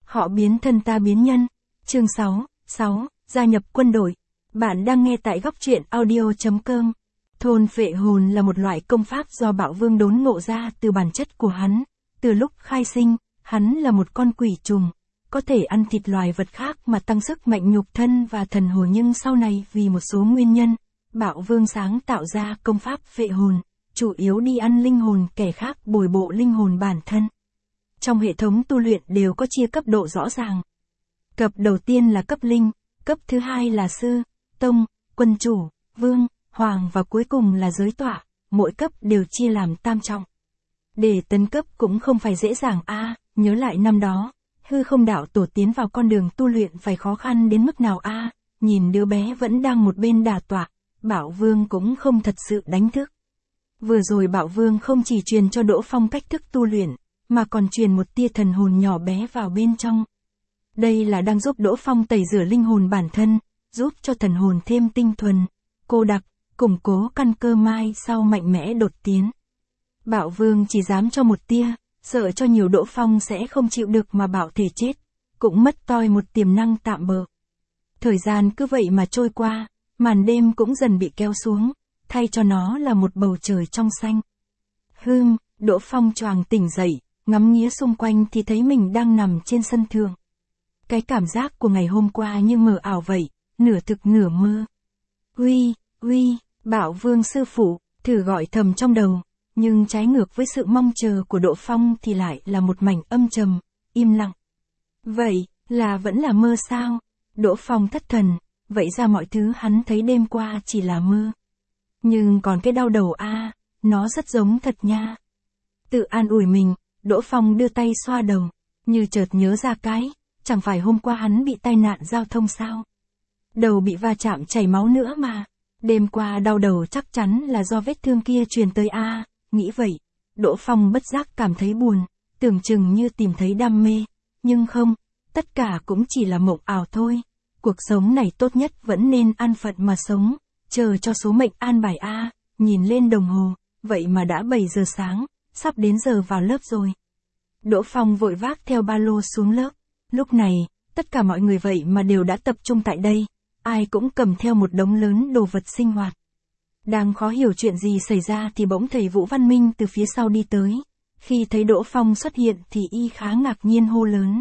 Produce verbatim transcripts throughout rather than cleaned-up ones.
Họ biến thân ta biến nhân. Chương sáu, sáu, gia nhập quân đội. Bạn đang nghe tại góc truyện audio chấm com. Thôn phệ hồn là một loại công pháp do Bạo Vương đốn ngộ ra từ bản chất của hắn. Từ lúc khai sinh, hắn là một con quỷ trùng, có thể ăn thịt loài vật khác mà tăng sức mạnh nhục thân và thần hồn, nhưng sau này vì một số nguyên nhân, Bạo Vương sáng tạo ra công pháp phệ hồn, chủ yếu đi ăn linh hồn kẻ khác bồi bổ linh hồn bản thân. Trong hệ thống tu luyện đều có chia cấp độ rõ ràng. Cấp đầu tiên là cấp linh, cấp thứ hai là sư, tông, quân chủ, vương, hoàng và cuối cùng là giới tọa, mỗi cấp đều chia làm tam trọng. Để tấn cấp cũng không phải dễ dàng a, à, nhớ lại năm đó, hư không đạo tổ tiến vào con đường tu luyện phải khó khăn đến mức nào a, à, nhìn đứa bé vẫn đang một bên đả tọa, Bạo Vương cũng không thật sự đánh thức. Vừa rồi Bạo Vương không chỉ truyền cho Đỗ Phong cách thức tu luyện, mà còn truyền một tia thần hồn nhỏ bé vào bên trong. Đây là đang giúp Đỗ Phong tẩy rửa linh hồn bản thân, giúp cho thần hồn thêm tinh thuần, cô đặc, củng cố căn cơ mai sau mạnh mẽ đột tiến. Bạo Vương chỉ dám cho một tia, sợ cho nhiều Đỗ Phong sẽ không chịu được mà bạo thể chết, cũng mất toi một tiềm năng tạm bợ. Thời gian cứ vậy mà trôi qua, màn đêm cũng dần bị kéo xuống, thay cho nó là một bầu trời trong xanh. Hừm, Đỗ Phong choàng tỉnh dậy, ngắm nghía xung quanh thì thấy mình đang nằm trên sân thượng. Cái cảm giác của ngày hôm qua như mờ ảo vậy, nửa thực nửa mơ. Uy, uy, Bạo Vương sư phụ, thử gọi thầm trong đầu, nhưng trái ngược với sự mong chờ của Đỗ Phong thì lại là một mảnh âm trầm, im lặng. Vậy, là vẫn là mơ sao? Đỗ Phong thất thần, vậy ra mọi thứ hắn thấy đêm qua chỉ là mơ. Nhưng còn cái đau đầu a, à, nó rất giống thật nha. Tự an ủi mình, Đỗ Phong đưa tay xoa đầu, như chợt nhớ ra cái, chẳng phải hôm qua hắn bị tai nạn giao thông sao? Đầu bị va chạm chảy máu nữa mà, đêm qua đau đầu chắc chắn là do vết thương kia truyền tới a, à, nghĩ vậy, Đỗ Phong bất giác cảm thấy buồn, tưởng chừng như tìm thấy đam mê, nhưng không, tất cả cũng chỉ là mộng ảo thôi. Cuộc sống này tốt nhất vẫn nên an phận mà sống, chờ cho số mệnh an bài a, à, nhìn lên đồng hồ, vậy mà đã bảy giờ sáng, sắp đến giờ vào lớp rồi. Đỗ Phong vội vác theo ba lô xuống lớp. Lúc này, tất cả mọi người vậy mà đều đã tập trung tại đây, ai cũng cầm theo một đống lớn đồ vật sinh hoạt. Đang khó hiểu chuyện gì xảy ra thì bỗng thầy Vũ Văn Minh từ phía sau đi tới. Khi thấy Đỗ Phong xuất hiện thì y khá ngạc nhiên hô lớn.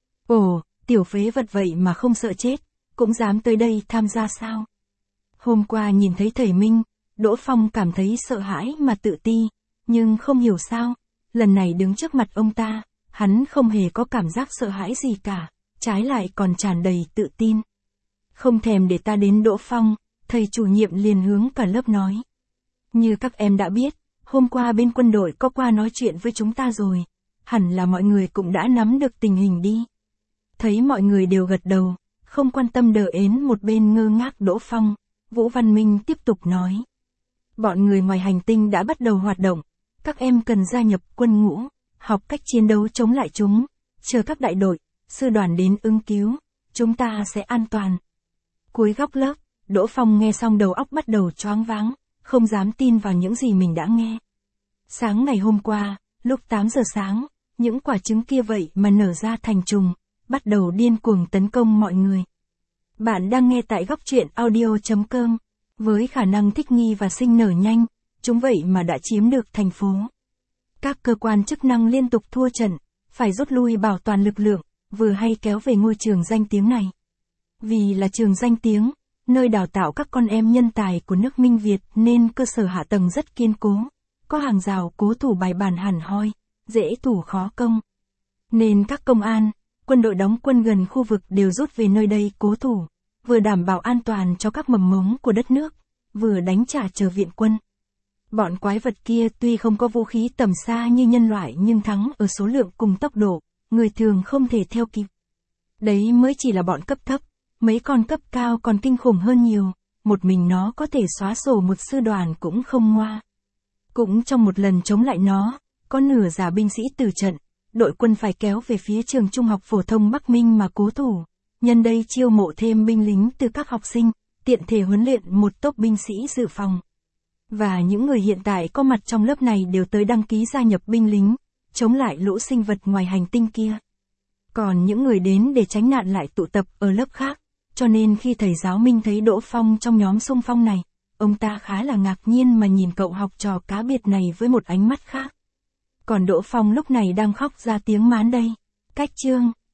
Ồ, tiểu phế vật vậy mà không sợ chết, cũng dám tới đây tham gia sao? Hôm qua nhìn thấy thầy Minh, Đỗ Phong cảm thấy sợ hãi mà tự ti, nhưng không hiểu sao, lần này đứng trước mặt ông ta, hắn không hề có cảm giác sợ hãi gì cả, trái lại còn tràn đầy tự tin. Không thèm để ta đến Đỗ Phong, thầy chủ nhiệm liền hướng cả lớp nói. Như các em đã biết, hôm qua bên quân đội có qua nói chuyện với chúng ta rồi, hẳn là mọi người cũng đã nắm được tình hình đi. Thấy mọi người đều gật đầu, không quan tâm đờ ến một bên ngơ ngác Đỗ Phong, Vũ Văn Minh tiếp tục nói. Bọn người ngoài hành tinh đã bắt đầu hoạt động, các em cần gia nhập quân ngũ, học cách chiến đấu chống lại chúng, chờ các đại đội, sư đoàn đến ứng cứu, chúng ta sẽ an toàn. Cuối góc lớp, Đỗ Phong nghe xong đầu óc bắt đầu choáng váng, không dám tin vào những gì mình đã nghe. Sáng ngày hôm qua, lúc tám giờ sáng, những quả trứng kia vậy mà nở ra thành trùng, bắt đầu điên cuồng tấn công mọi người. Bạn đang nghe tại góc truyện audio chấm com, với khả năng thích nghi và sinh nở nhanh, chúng vậy mà đã chiếm được thành phố. Các cơ quan chức năng liên tục thua trận, phải rút lui bảo toàn lực lượng, vừa hay kéo về ngôi trường danh tiếng này. Vì là trường danh tiếng, nơi đào tạo các con em nhân tài của nước Minh Việt nên cơ sở hạ tầng rất kiên cố, có hàng rào cố thủ bài bản hẳn hoi, dễ thủ khó công. Nên các công an, quân đội đóng quân gần khu vực đều rút về nơi đây cố thủ, vừa đảm bảo an toàn cho các mầm mống của đất nước, vừa đánh trả chờ viện quân. Bọn quái vật kia tuy không có vũ khí tầm xa như nhân loại nhưng thắng ở số lượng cùng tốc độ, người thường không thể theo kịp. Đấy mới chỉ là bọn cấp thấp, mấy con cấp cao còn kinh khủng hơn nhiều, một mình nó có thể xóa sổ một sư đoàn cũng không ngoa. Cũng trong một lần chống lại nó, có nửa giả binh sĩ tử trận, đội quân phải kéo về phía trường trung học phổ thông Bắc Minh mà cố thủ, nhân đây chiêu mộ thêm binh lính từ các học sinh, tiện thể huấn luyện một tốp binh sĩ dự phòng. Và những người hiện tại có mặt trong lớp này đều tới đăng ký gia nhập binh lính, chống lại lũ sinh vật ngoài hành tinh kia. Còn những người đến để tránh nạn lại tụ tập ở lớp khác, cho nên khi thầy giáo Minh thấy Đỗ Phong trong nhóm xung phong này, ông ta khá là ngạc nhiên mà nhìn cậu học trò cá biệt này với một ánh mắt khác. Còn Đỗ Phong lúc này đang khóc ra tiếng mán đây. Cách chương